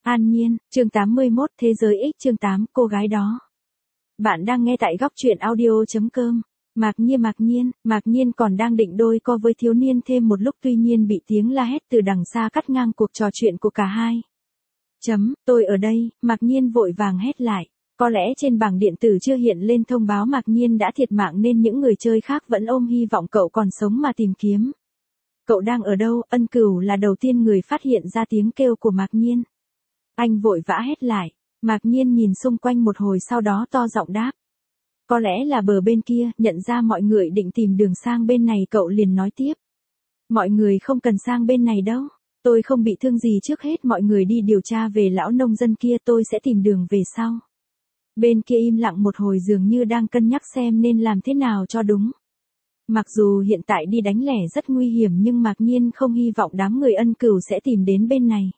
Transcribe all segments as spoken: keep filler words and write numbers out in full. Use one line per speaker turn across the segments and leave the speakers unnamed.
An Nhiên, chương tám mươi mốt, Thế giới X chương tám, cô gái đó. Bạn đang nghe tại góc truyện audio.com. Mạc Nhiên Mạc Nhiên, Mạc Nhiên còn đang định đôi co với thiếu niên thêm một lúc tuy nhiên bị tiếng la hét từ đằng xa cắt ngang cuộc trò chuyện của cả hai. Chấm, tôi ở đây, Mạc Nhiên vội vàng hét lại. Có lẽ trên bảng điện tử chưa hiện lên thông báo Mạc Nhiên đã thiệt mạng nên những người chơi khác vẫn ôm hy vọng cậu còn sống mà tìm kiếm. Cậu đang ở đâu? Ân Cửu là đầu tiên người phát hiện ra tiếng kêu của Mạc Nhiên. Anh vội vã hét lại, Mạc Nhiên nhìn xung quanh một hồi sau đó to giọng đáp. Có lẽ là bờ bên kia, nhận ra mọi người định tìm đường sang bên này cậu liền nói tiếp. Mọi người không cần sang bên này đâu, tôi không bị thương gì trước hết mọi người đi điều tra về lão nông dân kia tôi sẽ tìm đường về sau. Bên kia im lặng một hồi dường như đang cân nhắc xem nên làm thế nào cho đúng. Mặc dù hiện tại đi đánh lẻ rất nguy hiểm nhưng Mạc Nhiên không hy vọng đám người Ân Cửu sẽ tìm đến bên này.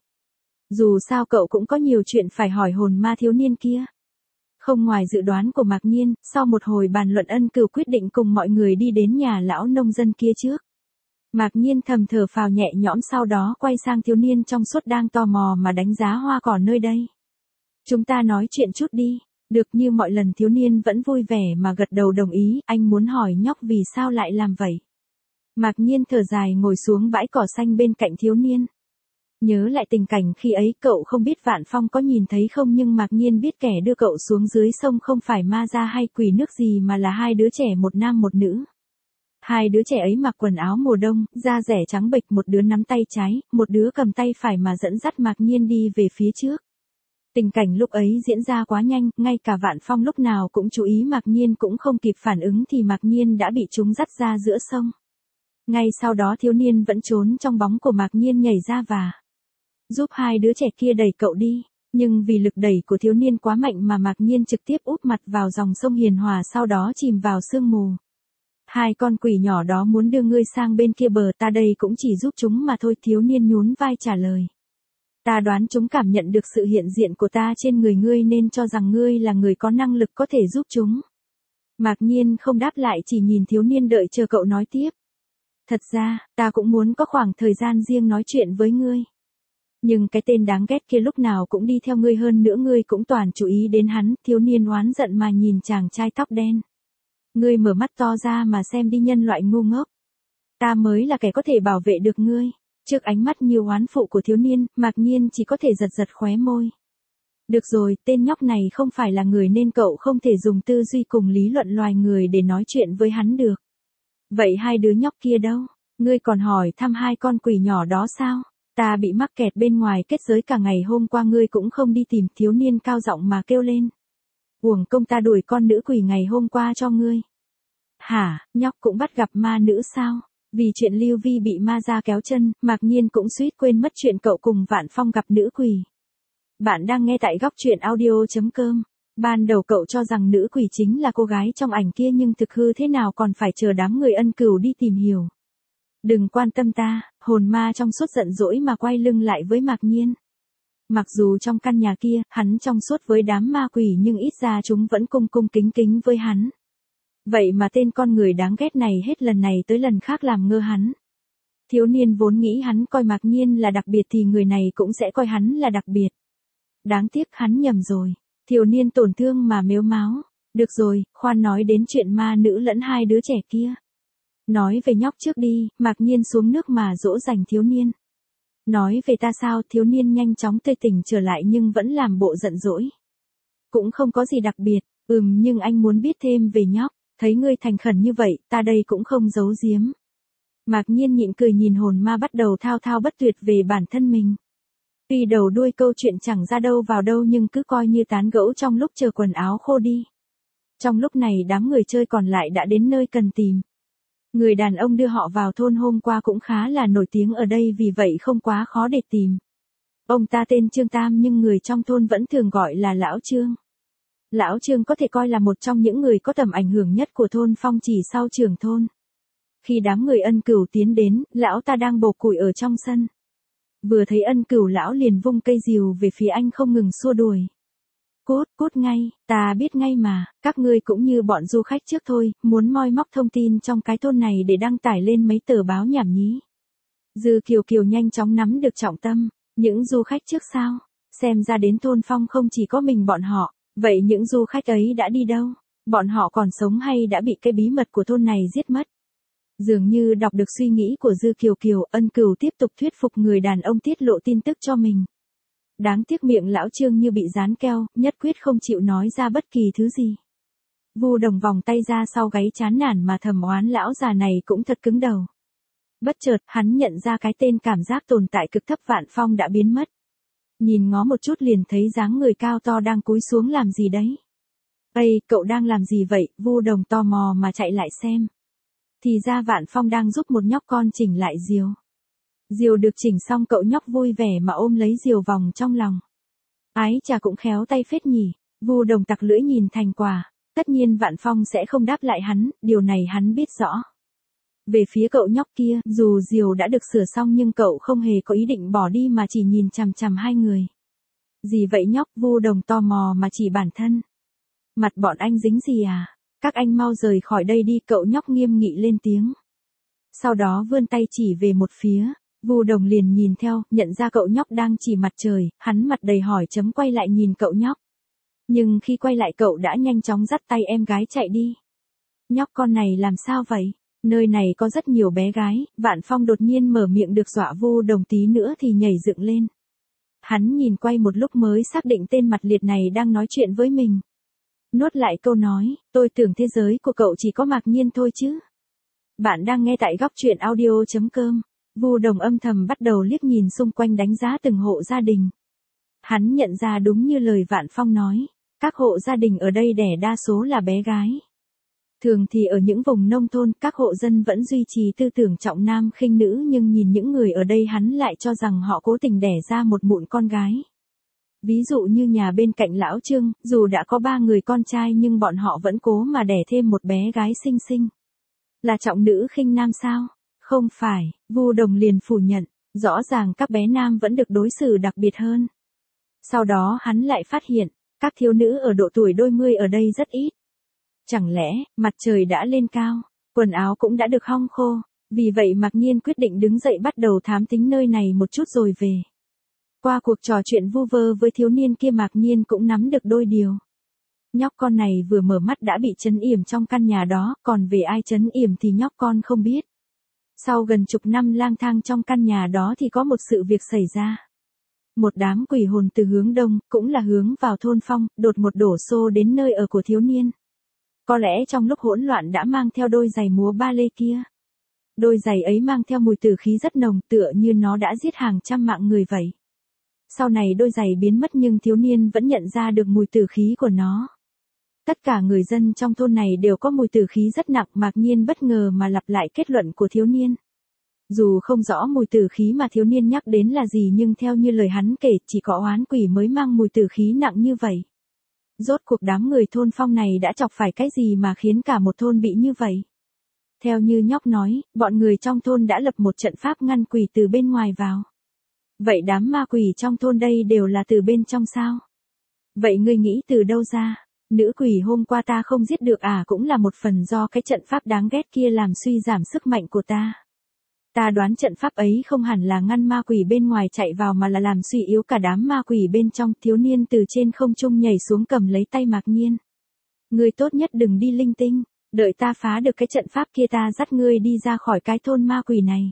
Dù sao cậu cũng có nhiều chuyện phải hỏi hồn ma thiếu niên kia. Không ngoài dự đoán của Mạc Nhiên, sau một hồi bàn luận Ân Cửu quyết định cùng mọi người đi đến nhà lão nông dân kia trước. Mạc Nhiên thầm thở phào nhẹ nhõm sau đó quay sang thiếu niên trong suốt đang tò mò mà đánh giá hoa cỏ nơi đây. Chúng ta nói chuyện chút đi. Được như mọi lần thiếu niên vẫn vui vẻ mà gật đầu đồng ý, anh muốn hỏi nhóc vì sao lại làm vậy. Mạc Nhiên thở dài ngồi xuống bãi cỏ xanh bên cạnh thiếu niên. Nhớ lại tình cảnh khi ấy cậu không biết Vạn Phong có nhìn thấy không nhưng Mạc Nhiên biết kẻ đưa cậu xuống dưới sông không phải ma da hay quỷ nước gì mà là hai đứa trẻ một nam một nữ. Hai đứa trẻ ấy mặc quần áo mùa đông, da rẻ trắng bệch một đứa nắm tay trái, một đứa cầm tay phải mà dẫn dắt Mạc Nhiên đi về phía trước. Tình cảnh lúc ấy diễn ra quá nhanh, ngay cả Vạn Phong lúc nào cũng chú ý Mạc Nhiên cũng không kịp phản ứng thì Mạc Nhiên đã bị chúng dắt ra giữa sông. Ngay sau đó thiếu niên vẫn trốn trong bóng của Mạc Nhiên nhảy ra và giúp hai đứa trẻ kia đẩy cậu đi, nhưng vì lực đẩy của thiếu niên quá mạnh mà Mạc Nhiên trực tiếp úp mặt vào dòng sông hiền hòa sau đó chìm vào sương mù. Hai con quỷ nhỏ đó muốn đưa ngươi sang bên kia bờ ta đây cũng chỉ giúp chúng mà thôi thiếu niên nhún vai trả lời. Ta đoán chúng cảm nhận được sự hiện diện của ta trên người ngươi nên cho rằng ngươi là người có năng lực có thể giúp chúng. Mạc Nhiên không đáp lại chỉ nhìn thiếu niên đợi chờ cậu nói tiếp. Thật ra, ta cũng muốn có khoảng thời gian riêng nói chuyện với ngươi. Nhưng cái tên đáng ghét kia lúc nào cũng đi theo ngươi hơn nữa ngươi cũng toàn chú ý đến hắn, thiếu niên oán giận mà nhìn chàng trai tóc đen. Ngươi mở mắt to ra mà xem đi nhân loại ngu ngốc. Ta mới là kẻ có thể bảo vệ được ngươi. Trước ánh mắt nhiều oán phụ của thiếu niên, Mạc Nhiên chỉ có thể giật giật khóe môi. Được rồi, tên nhóc này không phải là người nên cậu không thể dùng tư duy cùng lý luận loài người để nói chuyện với hắn được. Vậy hai đứa nhóc kia đâu? Ngươi còn hỏi thăm hai con quỷ nhỏ đó sao? Ta bị mắc kẹt bên ngoài kết giới cả ngày hôm qua ngươi cũng không đi tìm thiếu niên cao giọng mà kêu lên. Uổng công ta đuổi con nữ quỷ ngày hôm qua cho ngươi. Hả, nhóc cũng bắt gặp ma nữ sao? Vì chuyện Lưu Vi bị ma da kéo chân, Mạc Nhiên cũng suýt quên mất chuyện cậu cùng Vạn Phong gặp nữ quỷ. Bạn đang nghe tại góc truyện audio.com. Ban đầu cậu cho rằng nữ quỷ chính là cô gái trong ảnh kia nhưng thực hư thế nào còn phải chờ đám người Ân Cửu đi tìm hiểu. Đừng quan tâm ta, hồn ma trong suốt giận dỗi mà quay lưng lại với Mạc Nhiên. Mặc dù trong căn nhà kia, hắn trong suốt với đám ma quỷ nhưng ít ra chúng vẫn cung cung kính kính với hắn. Vậy mà tên con người đáng ghét này hết lần này tới lần khác làm ngơ hắn. Thiếu niên vốn nghĩ hắn coi Mạc Nhiên là đặc biệt thì người này cũng sẽ coi hắn là đặc biệt. Đáng tiếc hắn nhầm rồi. Thiếu niên tổn thương mà mếu máo. Được rồi, khoan nói đến chuyện ma nữ lẫn hai đứa trẻ kia. Nói về nhóc trước đi, Mạc Nhiên xuống nước mà dỗ dành thiếu niên. Nói về ta sao, thiếu niên nhanh chóng tươi tỉnh trở lại nhưng vẫn làm bộ giận dỗi. Cũng không có gì đặc biệt, ừm nhưng anh muốn biết thêm về nhóc. Thấy ngươi thành khẩn như vậy, ta đây cũng không giấu giếm. Mạc Nhiên nhịn cười nhìn hồn ma bắt đầu thao thao bất tuyệt về bản thân mình. Tuy đầu đuôi câu chuyện chẳng ra đâu vào đâu nhưng cứ coi như tán gẫu trong lúc chờ quần áo khô đi. Trong lúc này đám người chơi còn lại đã đến nơi cần tìm. Người đàn ông đưa họ vào thôn hôm qua cũng khá là nổi tiếng ở đây vì vậy không quá khó để tìm. Ông ta tên Trương Tam nhưng người trong thôn vẫn thường gọi là Lão Trương. Lão Trương có thể coi là một trong những người có tầm ảnh hưởng nhất của thôn Phong chỉ sau trưởng thôn. Khi đám người Ân Cửu tiến đến, lão ta đang bổ củi ở trong sân. Vừa thấy Ân Cửu lão liền vung cây rìu về phía anh không ngừng xua đuổi. Cút, cút ngay, ta biết ngay mà, các ngươi cũng như bọn du khách trước thôi, muốn moi móc thông tin trong cái thôn này để đăng tải lên mấy tờ báo nhảm nhí. Dư Kiều Kiều nhanh chóng nắm được trọng tâm, những du khách trước sao? Xem ra đến thôn Phong không chỉ có mình bọn họ, vậy những du khách ấy đã đi đâu? Bọn họ còn sống hay đã bị cái bí mật của thôn này giết mất? Dường như đọc được suy nghĩ của Dư Kiều Kiều, Ân Cửu tiếp tục thuyết phục người đàn ông tiết lộ tin tức cho mình. Đáng tiếc miệng lão Trương như bị dán keo, nhất quyết không chịu nói ra bất kỳ thứ gì. Vu Đồng vòng tay ra sau gáy chán nản mà thầm oán lão già này cũng thật cứng đầu. Bất chợt, hắn nhận ra cái tên cảm giác tồn tại cực thấp Vạn Phong đã biến mất. Nhìn ngó một chút liền thấy dáng người cao to đang cúi xuống làm gì đấy. Ây, cậu đang làm gì vậy? Vu Đồng tò mò mà chạy lại xem. Thì ra Vạn Phong đang giúp một nhóc con chỉnh lại diều. Diều được chỉnh xong cậu nhóc vui vẻ mà ôm lấy diều vòng trong lòng. Ái chà cũng khéo tay phết nhỉ. Vu Đồng tặc lưỡi nhìn thành quả. Tất nhiên Vạn Phong sẽ không đáp lại hắn, điều này hắn biết rõ. Về phía cậu nhóc kia, dù diều đã được sửa xong nhưng cậu không hề có ý định bỏ đi mà chỉ nhìn chằm chằm hai người. Gì vậy nhóc? Vu Đồng tò mò mà chỉ bản thân. Mặt bọn anh dính gì à? Các anh mau rời khỏi đây đi, cậu nhóc nghiêm nghị lên tiếng. Sau đó vươn tay chỉ về một phía, Vu Đồng liền nhìn theo, nhận ra cậu nhóc đang chỉ mặt trời, hắn mặt đầy hỏi chấm quay lại nhìn cậu nhóc. Nhưng khi quay lại cậu đã nhanh chóng dắt tay em gái chạy đi. Nhóc con này làm sao vậy? Nơi này có rất nhiều bé gái. Vạn Phong đột nhiên mở miệng được dọa Vu Đồng tí nữa thì nhảy dựng lên. Hắn nhìn quay một lúc mới xác định tên mặt liệt này đang nói chuyện với mình. Nuốt lại câu nói, tôi tưởng thế giới của cậu chỉ có Mạc Nhiên thôi chứ. Bạn đang nghe tại góc truyện audio chấm com. Vu Đồng âm thầm bắt đầu liếc nhìn xung quanh đánh giá từng hộ gia đình. Hắn nhận ra đúng như lời Vạn Phong nói, các hộ gia đình ở đây đẻ đa số là bé gái. Thường thì ở những vùng nông thôn, các hộ dân vẫn duy trì tư tưởng trọng nam khinh nữ nhưng nhìn những người ở đây hắn lại cho rằng họ cố tình đẻ ra một mụn con gái. Ví dụ như nhà bên cạnh lão Trương, dù đã có ba người con trai nhưng bọn họ vẫn cố mà đẻ thêm một bé gái xinh xinh. Là trọng nữ khinh nam sao? Không phải, Vu Đồng liền phủ nhận, rõ ràng các bé nam vẫn được đối xử đặc biệt hơn. Sau đó hắn lại phát hiện, các thiếu nữ ở độ tuổi đôi mươi ở đây rất ít. Chẳng lẽ, mặt trời đã lên cao, quần áo cũng đã được hong khô, vì vậy Mạc Nhiên quyết định đứng dậy bắt đầu thám tính nơi này một chút rồi về. Qua cuộc trò chuyện vu vơ với thiếu niên kia Mạc Nhiên cũng nắm được đôi điều. Nhóc con này vừa mở mắt đã bị trấn yểm trong căn nhà đó, còn về ai trấn yểm thì nhóc con không biết. Sau gần chục năm lang thang trong căn nhà đó thì có một sự việc xảy ra. Một đám quỷ hồn từ hướng đông, cũng là hướng vào thôn Phong, đột ngột đổ xô đến nơi ở của thiếu niên. Có lẽ trong lúc hỗn loạn đã mang theo đôi giày múa ba lê kia. Đôi giày ấy mang theo mùi tử khí rất nồng, tựa như nó đã giết hàng trăm mạng người vậy. Sau này đôi giày biến mất nhưng thiếu niên vẫn nhận ra được mùi tử khí của nó. Tất cả người dân trong thôn này đều có mùi tử khí rất nặng, Mạc Nhiên bất ngờ mà lặp lại kết luận của thiếu niên. Dù không rõ mùi tử khí mà thiếu niên nhắc đến là gì nhưng theo như lời hắn kể chỉ có oán quỷ mới mang mùi tử khí nặng như vậy. Rốt cuộc đám người thôn Phong này đã chọc phải cái gì mà khiến cả một thôn bị như vậy? Theo như nhóc nói, bọn người trong thôn đã lập một trận pháp ngăn quỷ từ bên ngoài vào. Vậy đám ma quỷ trong thôn đây đều là từ bên trong sao? Vậy ngươi nghĩ từ đâu ra? Nữ quỷ hôm qua ta không giết được à, cũng là một phần do cái trận pháp đáng ghét kia làm suy giảm sức mạnh của ta. Ta đoán trận pháp ấy không hẳn là ngăn ma quỷ bên ngoài chạy vào mà là làm suy yếu cả đám ma quỷ bên trong. Thiếu niên từ trên không trung nhảy xuống cầm lấy tay Mạc Nhiên. Ngươi tốt nhất đừng đi linh tinh, đợi ta phá được cái trận pháp kia ta dắt ngươi đi ra khỏi cái thôn ma quỷ này.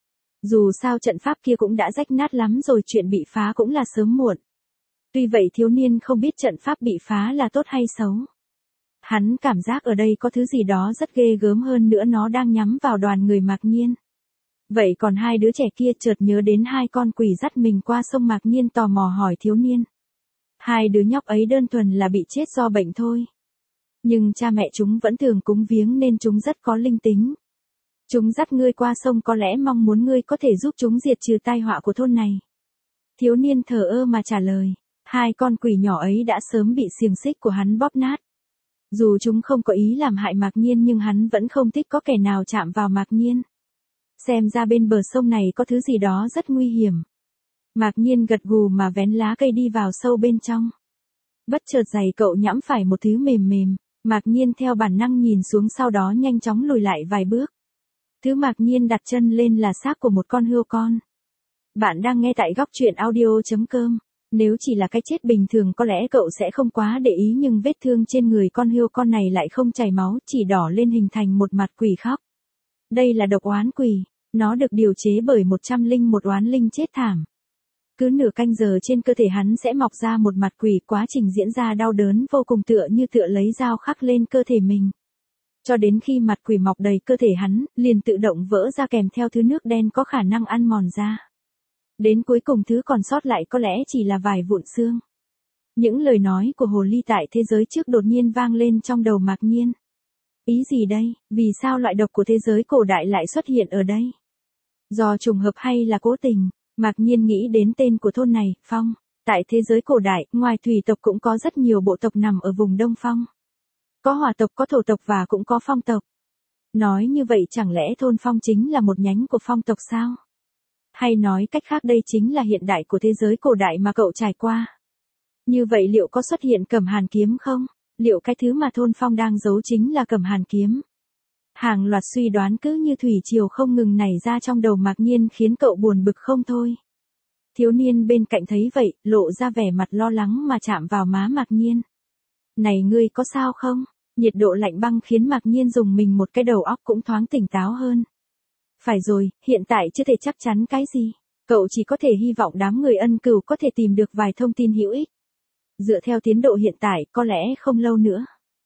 Dù sao trận pháp kia cũng đã rách nát lắm rồi, chuyện bị phá cũng là sớm muộn. Tuy vậy thiếu niên không biết trận pháp bị phá là tốt hay xấu. Hắn cảm giác ở đây có thứ gì đó rất ghê gớm, hơn nữa nó đang nhắm vào đoàn người Mạc Nhiên. Vậy còn hai đứa trẻ kia chợt nhớ đến hai con quỷ dắt mình qua sông. Mạc Nhiên tò mò hỏi thiếu niên. Hai đứa nhóc ấy đơn thuần là bị chết do bệnh thôi. Nhưng cha mẹ chúng vẫn thường cúng viếng nên chúng rất có linh tính. Chúng dắt ngươi qua sông có lẽ mong muốn ngươi có thể giúp chúng diệt trừ tai họa của thôn này. Thiếu niên thờ ơ mà trả lời. Hai con quỷ nhỏ ấy đã sớm bị xiềng xích của hắn bóp nát. Dù chúng không có ý làm hại Mạc Nhiên nhưng hắn vẫn không thích có kẻ nào chạm vào Mạc Nhiên. Xem ra bên bờ sông này có thứ gì đó rất nguy hiểm. Mạc Nhiên gật gù mà vén lá cây đi vào sâu bên trong. Bất chợt giày cậu nhẫm phải một thứ mềm mềm. Mạc Nhiên theo bản năng nhìn xuống, sau đó nhanh chóng lùi lại vài bước. Thứ Mạc Nhiên đặt chân lên là xác của một con hươu con. Bạn đang nghe tại góc truyện audio chấm com. Nếu chỉ là cái chết bình thường có lẽ cậu sẽ không quá để ý, nhưng vết thương trên người con hươu con này lại không chảy máu, chỉ đỏ lên hình thành một mặt quỷ khóc. Đây là độc oán quỷ, nó được điều chế bởi một trăm linh một oán linh chết thảm. Cứ nửa canh giờ trên cơ thể hắn sẽ mọc ra một mặt quỷ, quá trình diễn ra đau đớn vô cùng, tựa như tựa lấy dao khắc lên cơ thể mình. Cho đến khi mặt quỷ mọc đầy cơ thể hắn, liền tự động vỡ ra kèm theo thứ nước đen có khả năng ăn mòn da. Đến cuối cùng thứ còn sót lại có lẽ chỉ là vài vụn xương. Những lời nói của hồ ly tại thế giới trước đột nhiên vang lên trong đầu Mạc Nhiên. Ý gì đây, vì sao loại độc của thế giới cổ đại lại xuất hiện ở đây? Do trùng hợp hay là cố tình? Mạc Nhiên nghĩ đến tên của thôn này, Phong. Tại thế giới cổ đại, ngoài thủy tộc cũng có rất nhiều bộ tộc nằm ở vùng Đông Phong. Có hỏa tộc, có thổ tộc và cũng có phong tộc. Nói như vậy chẳng lẽ thôn Phong chính là một nhánh của phong tộc sao? Hay nói cách khác đây chính là hiện đại của thế giới cổ đại mà cậu trải qua? Như vậy liệu có xuất hiện Cẩm Hàn kiếm không? Liệu cái thứ mà thôn Phong đang giấu chính là Cẩm Hàn kiếm? Hàng loạt suy đoán cứ như thủy triều không ngừng nảy ra trong đầu Mạc Nhiên, khiến cậu buồn bực không thôi. Thiếu niên bên cạnh thấy vậy, lộ ra vẻ mặt lo lắng mà chạm vào má Mạc Nhiên. Này ngươi có sao không? Nhiệt độ lạnh băng khiến Mạc Nhiên dùng mình một cái, đầu óc cũng thoáng tỉnh táo hơn. Phải rồi, hiện tại chưa thể chắc chắn cái gì. Cậu chỉ có thể hy vọng đám người ân cửu có thể tìm được vài thông tin hữu ích. Dựa theo tiến độ hiện tại, có lẽ không lâu nữa.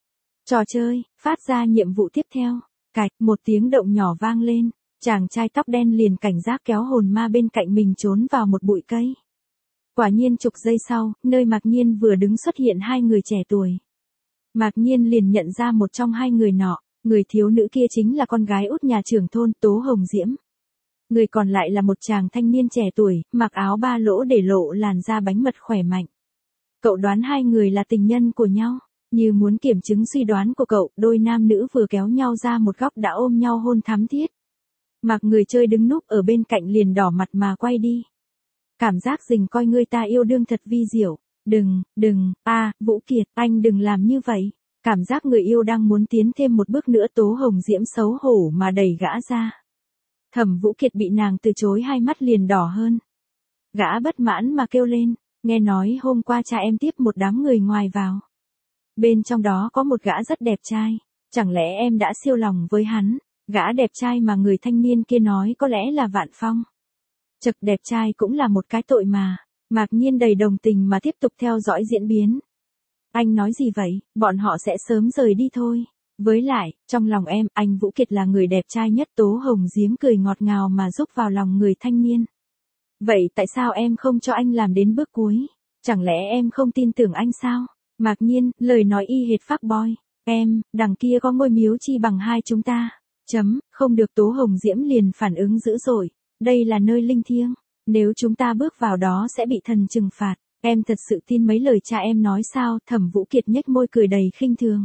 Trò chơi, phát ra nhiệm vụ tiếp theo. Cạch, một tiếng động nhỏ vang lên. Chàng trai tóc đen liền cảnh giác kéo hồn ma bên cạnh mình trốn vào một bụi cây. Quả nhiên chục giây sau, nơi Mạc Nhiên vừa đứng xuất hiện hai người trẻ tuổi. Mạc Nhiên liền nhận ra một trong hai người nọ, người thiếu nữ kia chính là con gái út nhà trưởng thôn Tố Hồng Diễm. Người còn lại là một chàng thanh niên trẻ tuổi, mặc áo ba lỗ để lộ làn da bánh mật khỏe mạnh. Cậu đoán hai người là tình nhân của nhau. Như muốn kiểm chứng suy đoán của cậu, đôi nam nữ vừa kéo nhau ra một góc đã ôm nhau hôn thắm thiết. Mạc người chơi đứng núp ở bên cạnh liền đỏ mặt mà quay đi. Cảm giác rình coi người ta yêu đương thật vi diệu. Đừng, đừng, a à, Vũ Kiệt, anh đừng làm như vậy. Cảm giác người yêu đang muốn tiến thêm một bước nữa, Tố Hồng Diễm xấu hổ mà đẩy gã ra. Thẩm Vũ Kiệt bị nàng từ chối, hai mắt liền đỏ hơn. Gã bất mãn mà kêu lên, nghe nói hôm qua cha em tiếp một đám người ngoài vào. Bên trong đó có một gã rất đẹp trai, chẳng lẽ em đã siêu lòng với hắn? Gã đẹp trai mà người thanh niên kia nói có lẽ là Vạn Phong. Chật, đẹp trai cũng là một cái tội mà. Mạc Nhiên đầy đồng tình mà tiếp tục theo dõi diễn biến. Anh nói gì vậy, bọn họ sẽ sớm rời đi thôi. Với lại, trong lòng em, anh Vũ Kiệt là người đẹp trai nhất. Tố Hồng Diễm cười ngọt ngào mà giúp vào lòng người thanh niên. Vậy tại sao em không cho anh làm đến bước cuối? Chẳng lẽ em không tin tưởng anh sao? Mạc Nhiên, lời nói y hệt phác boy. Em, đằng kia có ngôi miếu chi bằng hai chúng ta. Chấm, không được. Tố Hồng Diễm liền phản ứng dữ dội. Đây là nơi linh thiêng. Nếu chúng ta bước vào đó sẽ bị thần trừng phạt. Em thật sự tin mấy lời cha em nói sao? Thẩm Vũ Kiệt nhếch môi cười đầy khinh thường.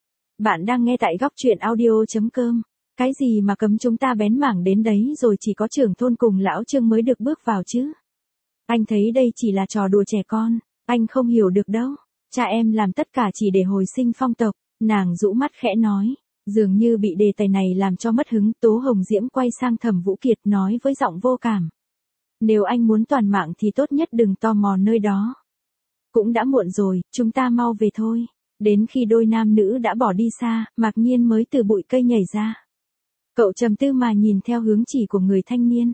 Bạn đang nghe tại góc truyện audio chấm com. Cái gì mà cấm chúng ta bén mảng đến đấy rồi chỉ có trưởng thôn cùng lão Trương mới được bước vào chứ? Anh thấy đây chỉ là trò đùa trẻ con. Anh không hiểu được đâu. Cha em làm tất cả chỉ để hồi sinh phong tộc. Nàng rũ mắt khẽ nói. Dường như bị đề tài này làm cho mất hứng. Tố Hồng Diễm quay sang Thẩm Vũ Kiệt nói với giọng vô cảm. Nếu anh muốn toàn mạng thì tốt nhất đừng tò mò nơi đó. Cũng đã muộn rồi, chúng ta mau về thôi. Đến khi đôi nam nữ đã bỏ đi xa, Mạc Nhiên mới từ bụi cây nhảy ra. Cậu trầm tư mà nhìn theo hướng chỉ của người thanh niên.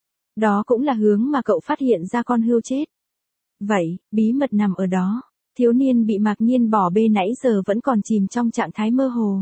Đó cũng là hướng mà cậu phát hiện ra con hươu chết. Vậy, bí mật nằm ở đó. Thiếu niên bị Mạc Nhiên bỏ bê nãy giờ vẫn còn chìm trong trạng thái mơ hồ.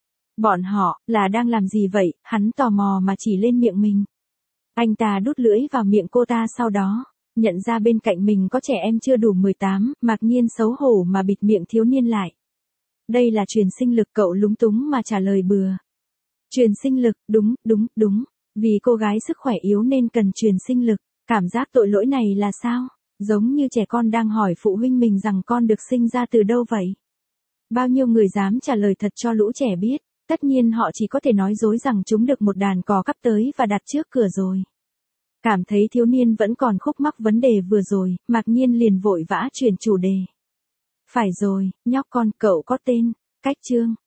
Bọn họ, là đang làm gì vậy? Hắn tò mò mà chỉ lên miệng mình. Anh ta đút lưỡi vào miệng cô ta, sau đó, nhận ra bên cạnh mình có trẻ em chưa đủ mười tám, Mạc Nhiên xấu hổ mà bịt miệng thiếu niên lại. Đây là truyền sinh lực, cậu lúng túng mà trả lời bừa. Truyền sinh lực, đúng, đúng, đúng. Vì cô gái sức khỏe yếu nên cần truyền sinh lực. Cảm giác tội lỗi này là sao? Giống như trẻ con đang hỏi phụ huynh mình rằng con được sinh ra từ đâu vậy? Bao nhiêu người dám trả lời thật cho lũ trẻ biết? Tất nhiên họ chỉ có thể nói dối rằng chúng được một đàn cò cắp tới và đặt trước cửa rồi. Cảm thấy thiếu niên vẫn còn khúc mắc vấn đề vừa rồi, Mạc Nhiên liền vội vã chuyển chủ đề. Phải rồi, nhóc con, cậu có tên, Cách Trương,